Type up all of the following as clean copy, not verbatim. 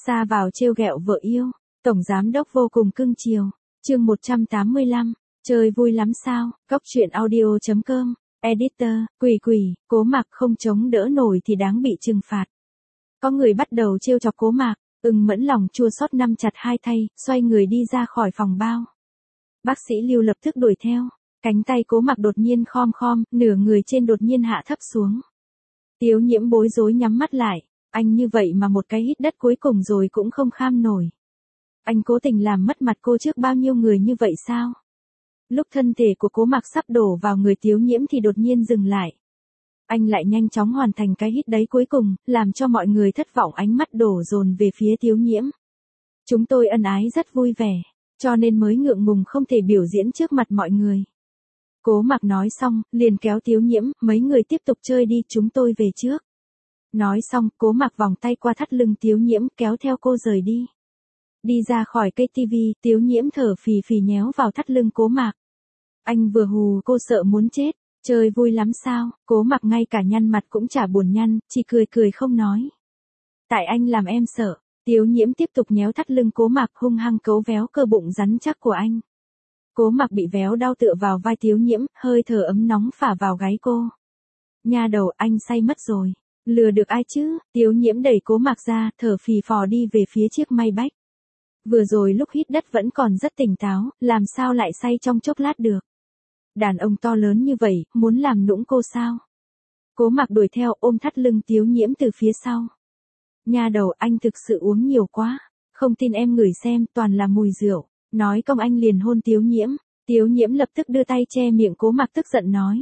Ra vào trêu ghẹo vợ yêu, tổng giám đốc vô cùng cưng chiều. Chương 185, chơi vui lắm sao? Cốc truyện audio.com. Editor, quỷ, Cố Mạc không chống đỡ nổi thì đáng bị trừng phạt. Có người bắt đầu trêu chọc Cố Mạc, Mẫn lòng chua xót nắm chặt hai tay, xoay người đi ra khỏi phòng bao. Bác sĩ Lưu lập tức đuổi theo, cánh tay Cố Mạc đột nhiên khom, nửa người trên đột nhiên hạ thấp xuống. Tiếu Nhiễm bối rối nhắm mắt lại, anh như vậy mà một cái hít đất cuối cùng rồi cũng không kham nổi. Anh cố tình làm mất mặt cô trước bao nhiêu người như vậy sao? Lúc thân thể của Cố Mạc sắp đổ vào người Tiếu Nhiễm thì đột nhiên dừng lại. Anh lại nhanh chóng hoàn thành cái hít đấy cuối cùng, làm cho mọi người thất vọng, ánh mắt đổ dồn về phía Tiếu Nhiễm. Chúng tôi ân ái rất vui vẻ, cho nên mới ngượng ngùng không thể biểu diễn trước mặt mọi người. Cố Mạc nói xong, liền kéo Tiếu Nhiễm, mấy người tiếp tục chơi đi, chúng tôi về trước. Nói xong, Cố Mạc vòng tay qua thắt lưng Tiếu Nhiễm, kéo theo cô rời đi. Đi ra khỏi cây tivi, Tiếu Nhiễm thở phì phì nhéo vào thắt lưng Cố Mạc. Anh vừa hù cô sợ muốn chết, chơi vui lắm sao? Cố Mạc ngay cả nhăn mặt cũng chả buồn nhăn, chỉ cười không nói. Tại anh làm em sợ. Tiếu Nhiễm tiếp tục nhéo thắt lưng Cố Mạc, hung hăng cấu véo cơ bụng rắn chắc của anh. Cố Mạc bị véo đau tựa vào vai Tiếu Nhiễm, hơi thở ấm nóng phả vào gáy cô. Nha đầu, anh say mất rồi. Lừa được ai chứ? Tiếu Nhiễm đẩy Cố Mạc ra, thở phì phò đi về phía chiếc Maybach. Vừa rồi lúc hít đất vẫn còn rất tỉnh táo, làm sao lại say trong chốc lát được. Đàn ông to lớn như vậy, muốn làm nũng cô sao? Cố Mạc đuổi theo, ôm thắt lưng Tiếu Nhiễm từ phía sau. Nha đầu, anh thực sự uống nhiều quá. Không tin em ngửi xem, toàn là mùi rượu. Nói công anh liền hôn Tiếu Nhiễm. Tiếu Nhiễm lập tức đưa tay che miệng Cố Mạc, tức giận nói.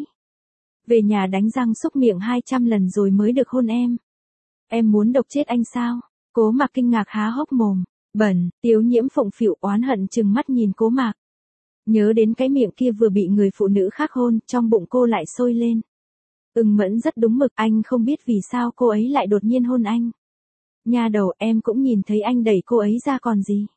Về nhà đánh răng xúc miệng 200 lần rồi mới được hôn em. Em muốn độc chết anh sao? Cố Mạc kinh ngạc há hốc mồm. Bẩn. Tiếu Nhiễm phụng phịu oán hận trừng mắt nhìn Cố Mạc. Nhớ đến cái miệng kia vừa bị người phụ nữ khác hôn, trong bụng cô lại sôi lên. Mẫn rất đúng mực, anh không biết vì sao cô ấy lại đột nhiên hôn anh. Nha đầu, em cũng nhìn thấy anh đẩy cô ấy ra còn gì.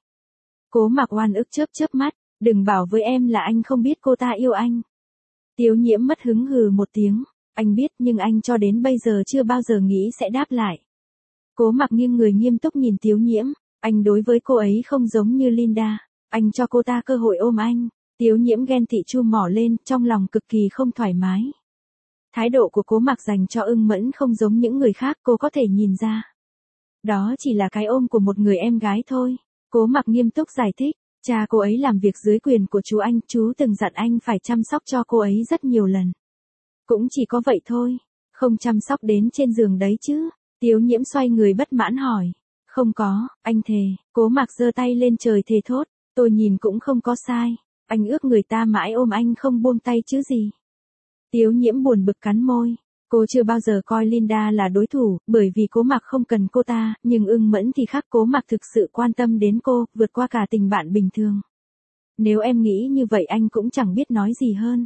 Cố Mạc oan ức chớp mắt, đừng bảo với em là anh không biết cô ta yêu anh. Tiếu Nhiễm mất hứng hừ một tiếng, anh biết nhưng anh cho đến bây giờ chưa bao giờ nghĩ sẽ đáp lại. Cố Mạc nghiêng người nghiêm túc nhìn Tiếu Nhiễm, anh đối với cô ấy không giống như Linda, anh cho cô ta cơ hội ôm anh. Tiếu Nhiễm ghen tị chu mỏ lên, trong lòng cực kỳ không thoải mái. Thái độ của Cố Mạc dành cho Mẫn không giống những người khác, cô có thể nhìn ra. Đó chỉ là cái ôm của một người em gái thôi. Cố Mạc nghiêm túc giải thích, cha cô ấy làm việc dưới quyền của chú anh, chú từng dặn anh phải chăm sóc cho cô ấy rất nhiều lần. Cũng chỉ có vậy thôi, không chăm sóc đến trên giường đấy chứ. Tiếu Nhiễm xoay người bất mãn hỏi. Không có, anh thề. Cố Mạc giơ tay lên trời thề thốt, tôi nhìn cũng không có sai. Anh ước người ta mãi ôm anh không buông tay chứ gì. Tiếu Nhiễm buồn bực cắn môi. Cô chưa bao giờ coi Linda là đối thủ, bởi vì Cố Mạc không cần cô ta, nhưng Mẫn thì khác, Cố Mạc thực sự quan tâm đến cô, vượt qua cả tình bạn bình thường. Nếu em nghĩ như vậy anh cũng chẳng biết nói gì hơn.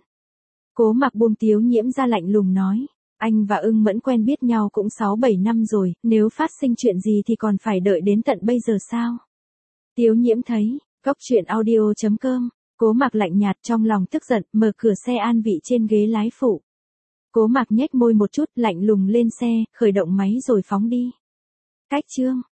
Cố Mạc buông Tiếu Nhiễm ra lạnh lùng nói. Anh và Mẫn quen biết nhau cũng 6-7 năm rồi, nếu phát sinh chuyện gì thì còn phải đợi đến tận bây giờ sao? Tiếu Nhiễm thấy, cốc truyện audio.com. Cố Mạc lạnh nhạt, trong lòng tức giận, mở cửa xe an vị trên ghế lái phụ. Cố Mạc nhếch môi một chút, lạnh lùng lên xe, khởi động máy rồi phóng đi. Cách chương